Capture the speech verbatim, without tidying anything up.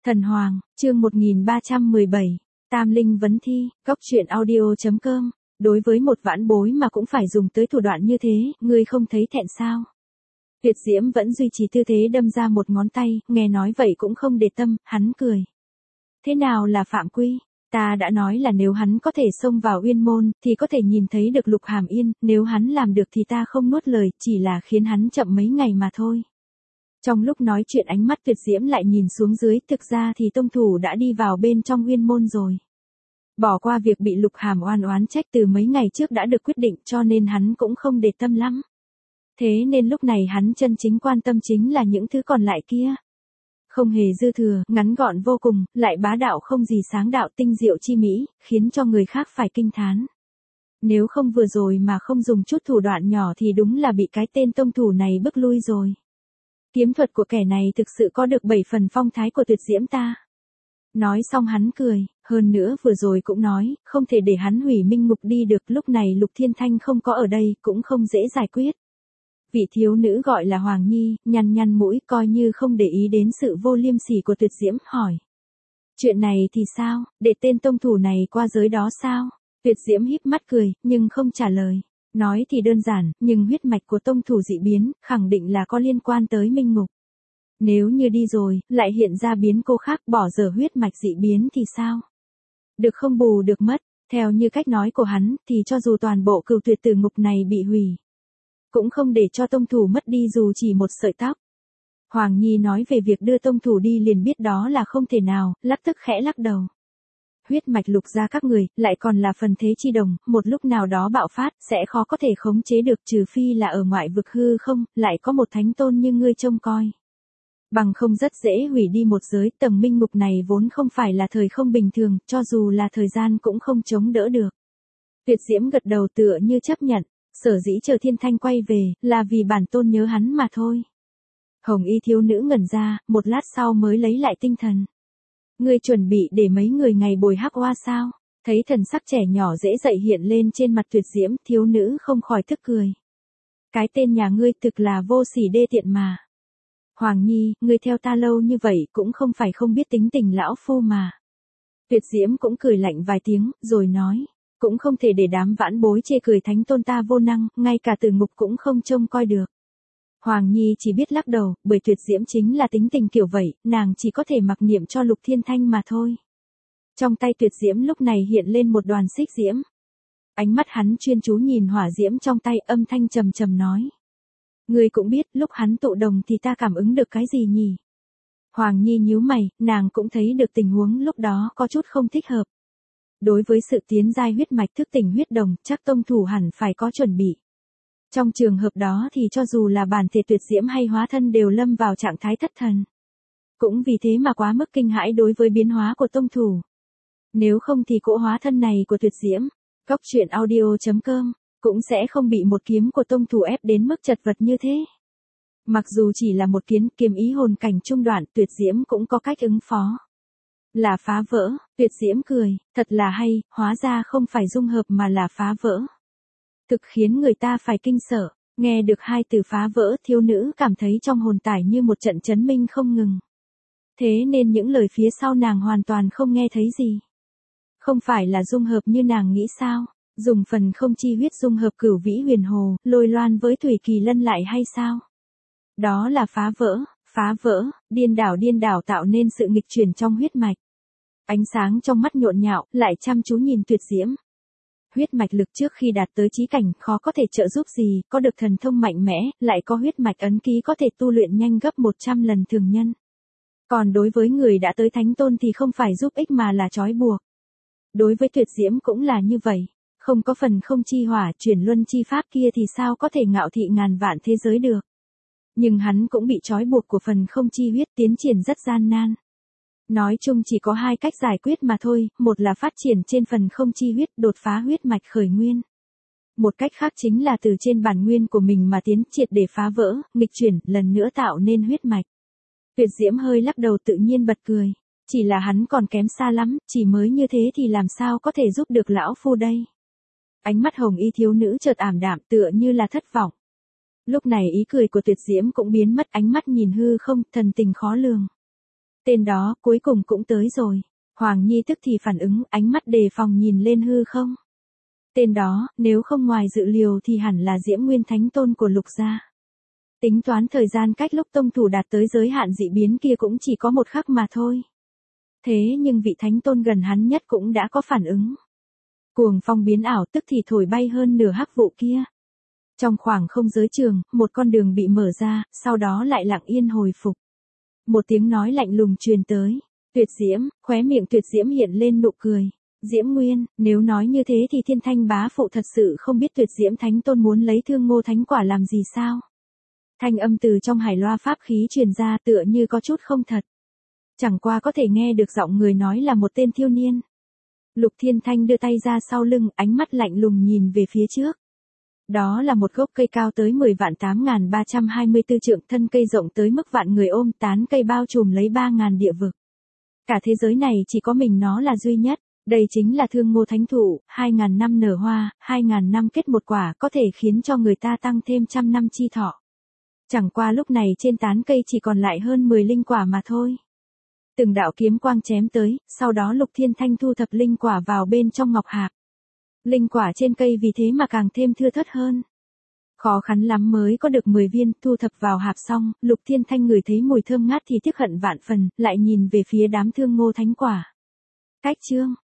Thần Hoàng, chương một nghìn ba trăm mười bảy, Tam Linh Vấn Thi, Góc Truyện Audio.com, đối với một vãn bối mà cũng phải dùng tới thủ đoạn như thế, ngươi không thấy thẹn sao? Tuyệt Diễm vẫn duy trì tư thế đâm ra một ngón tay, nghe nói vậy cũng không để tâm, hắn cười. Thế nào là phạm quy? Ta đã nói là nếu hắn có thể xông vào Uyên Môn, thì có thể nhìn thấy được Lục Hàm Yên, nếu hắn làm được thì ta không nuốt lời, chỉ là khiến hắn chậm mấy ngày mà thôi. Trong lúc nói chuyện ánh mắt Tuyệt Diễm lại nhìn xuống dưới, thực ra thì tông thủ đã đi vào bên trong Uyên Môn rồi. Bỏ qua việc bị Lục Hàm oan oán trách từ mấy ngày trước đã được quyết định, cho nên hắn cũng không để tâm lắm. Thế nên lúc này hắn chân chính quan tâm chính là những thứ còn lại kia. Không hề dư thừa, ngắn gọn vô cùng, lại bá đạo không gì sáng đạo, tinh diệu chi mỹ, khiến cho người khác phải kinh thán. Nếu không vừa rồi mà không dùng chút thủ đoạn nhỏ thì đúng là bị cái tên tông thủ này bức lui rồi. Kiếm thuật của kẻ này thực sự có được bảy phần phong thái của Tuyệt Diễm ta. Nói xong hắn cười, hơn nữa vừa rồi cũng nói, không thể để hắn hủy minh ngục đi được, lúc này Lục Thiên Thanh không có ở đây, cũng không dễ giải quyết. Vị thiếu nữ gọi là Hoàng Nhi, nhăn nhăn mũi coi như không để ý đến sự vô liêm sỉ của Tuyệt Diễm, hỏi. Chuyện này thì sao, để tên tông thủ này qua giới đó sao? Tuyệt Diễm híp mắt cười, nhưng không trả lời. Nói thì đơn giản, nhưng huyết mạch của tông thủ dị biến, khẳng định là có liên quan tới minh ngục. Nếu như đi rồi, lại hiện ra biến cô khác bỏ dở huyết mạch dị biến thì sao? Được không bù được mất, theo như cách nói của hắn, thì cho dù toàn bộ cửu tuyệt tử ngục này bị hủy, cũng không để cho tông thủ mất đi dù chỉ một sợi tóc. Hoàng Nhi nói về việc đưa tông thủ đi liền biết đó là không thể nào, lập tức khẽ lắc đầu. Huyết mạch Lục gia các người, lại còn là phần thế chi đồng, một lúc nào đó bạo phát, sẽ khó có thể khống chế được, trừ phi là ở ngoại vực hư không, lại có một thánh tôn như ngươi trông coi. Bằng không rất dễ hủy đi một giới, tầng minh ngục này vốn không phải là thời không bình thường, cho dù là thời gian cũng không chống đỡ được. Tuyệt Diễm gật đầu tựa như chấp nhận, sở dĩ chờ Thiên Thanh quay về, là vì bản tôn nhớ hắn mà thôi. Hồng y thiếu nữ ngẩn ra, một lát sau mới lấy lại tinh thần. Ngươi chuẩn bị để mấy người ngày bồi hắc oa sao? Thấy thần sắc trẻ nhỏ dễ dậy hiện lên trên mặt Tuyệt Diễm, thiếu nữ không khỏi tức cười. Cái tên nhà ngươi thực là vô sỉ đê tiện mà. Hoàng Nhi, ngươi theo ta lâu như vậy cũng không phải không biết tính tình lão phu mà. Tuyệt Diễm cũng cười lạnh vài tiếng, rồi nói. Cũng không thể để đám vãn bối chê cười thánh tôn ta vô năng, ngay cả tử ngục cũng không trông coi được. Hoàng Nhi chỉ biết lắc đầu, bởi Tuyệt Diễm chính là tính tình kiểu vậy, nàng chỉ có thể mặc niệm cho Lục Thiên Thanh mà thôi. Trong tay Tuyệt Diễm lúc này hiện lên một đoàn xích diễm. Ánh mắt hắn chuyên chú nhìn hỏa diễm trong tay, âm thanh trầm trầm nói. Ngươi cũng biết, lúc hắn tụ đồng thì ta cảm ứng được cái gì nhỉ? Hoàng Nhi nhíu mày, nàng cũng thấy được tình huống lúc đó có chút không thích hợp. Đối với sự tiến giai huyết mạch thức tỉnh huyết đồng, chắc tông thủ hẳn phải có chuẩn bị. Trong trường hợp đó thì cho dù là bản thể Tuyệt Diễm hay hóa thân đều lâm vào trạng thái thất thần. Cũng vì thế mà quá mức kinh hãi đối với biến hóa của tông thủ. Nếu không thì cỗ hóa thân này của Tuyệt Diễm, Góc Truyện Audio.com, cũng sẽ không bị một kiếm của tông thủ ép đến mức chật vật như thế. Mặc dù chỉ là một kiến, kiếm ý hồn cảnh trung đoạn, Tuyệt Diễm cũng có cách ứng phó. Là phá vỡ, Tuyệt Diễm cười, thật là hay, hóa ra không phải dung hợp mà là phá vỡ. Thực khiến người ta phải kinh sợ, nghe được hai từ phá vỡ, thiếu nữ cảm thấy trong hồn tải như một trận chấn minh không ngừng. Thế nên những lời phía sau nàng hoàn toàn không nghe thấy gì. Không phải là dung hợp như nàng nghĩ sao, dùng phần không chi huyết dung hợp cửu vĩ huyền hồ, lôi loan với thủy kỳ lân lại hay sao? Đó là phá vỡ, phá vỡ, điên đảo điên đảo tạo nên sự nghịch chuyển trong huyết mạch. Ánh sáng trong mắt nhộn nhạo, lại chăm chú nhìn Tuyệt Diễm. Huyết mạch lực trước khi đạt tới chí cảnh khó có thể trợ giúp gì, có được thần thông mạnh mẽ, lại có huyết mạch ấn ký có thể tu luyện nhanh gấp một trăm lần thường nhân. Còn đối với người đã tới thánh tôn thì không phải giúp ích mà là trói buộc. Đối với Tuyệt Diễm cũng là như vậy, không có phần không chi hỏa chuyển luân chi pháp kia thì sao có thể ngạo thị ngàn vạn thế giới được. Nhưng hắn cũng bị trói buộc của phần không chi huyết, tiến triển rất gian nan. Nói chung chỉ có hai cách giải quyết mà thôi, một là phát triển trên phần không chi huyết, đột phá huyết mạch khởi nguyên. Một cách khác chính là từ trên bản nguyên của mình mà tiến triệt để phá vỡ, nghịch chuyển, lần nữa tạo nên huyết mạch. Tuyệt Diễm hơi lắc đầu tự nhiên bật cười. Chỉ là hắn còn kém xa lắm, chỉ mới như thế thì làm sao có thể giúp được lão phu đây. Ánh mắt hồng y thiếu nữ chợt ảm đạm tựa như là thất vọng. Lúc này ý cười của Tuyệt Diễm cũng biến mất, ánh mắt nhìn hư không, thần tình khó lường. Tên đó cuối cùng cũng tới rồi. Hoàng Nhi tức thì phản ứng, ánh mắt đề phòng nhìn lên hư không. Tên đó, nếu không ngoài dự liều thì hẳn là Diễm Nguyên Thánh Tôn của Lục gia. Tính toán thời gian cách lúc tông thủ đạt tới giới hạn dị biến kia cũng chỉ có một khắc mà thôi. Thế nhưng vị Thánh Tôn gần hắn nhất cũng đã có phản ứng. Cuồng phong biến ảo tức thì thổi bay hơn nửa hắc vụ kia. Trong khoảng không giới trường, một con đường bị mở ra, sau đó lại lặng yên hồi phục. Một tiếng nói lạnh lùng truyền tới. Tuyệt Diễm, khóe miệng Tuyệt Diễm hiện lên nụ cười. Diễm Nguyên, nếu nói như thế thì Thiên Thanh bá phụ thật sự không biết Tuyệt Diễm Thánh Tôn muốn lấy Thương Ngô Thánh Quả làm gì sao? Thanh âm từ trong hải loa pháp khí truyền ra tựa như có chút không thật. Chẳng qua có thể nghe được giọng người nói là một tên thiếu niên. Lục Thiên Thanh đưa tay ra sau lưng, ánh mắt lạnh lùng nhìn về phía trước. Đó là một gốc cây cao tới mười vạn tám nghìn ba trăm hai mươi tư trượng, thân cây rộng tới mức vạn người ôm, tán cây bao trùm lấy ba nghìn địa vực. Cả thế giới này chỉ có mình nó là duy nhất. Đây chính là Thương Ngô Thánh Thụ, hai nghìn năm nở hoa, hai nghìn năm kết một quả, có thể khiến cho người ta tăng thêm trăm năm chi thọ. Chẳng qua lúc này trên tán cây chỉ còn lại hơn mười linh quả mà thôi. Từng đạo kiếm quang chém tới, sau đó Lục Thiên Thanh thu thập linh quả vào bên trong ngọc hạp. Linh quả trên cây vì thế mà càng thêm thưa thớt hơn. Khó khăn lắm mới có được mười viên, thu thập vào hạp xong, Lục Thiên Thanh ngửi thấy mùi thơm ngát thì tiếc hận vạn phần, lại nhìn về phía đám Thương Ngô Thánh Quả. Cách chương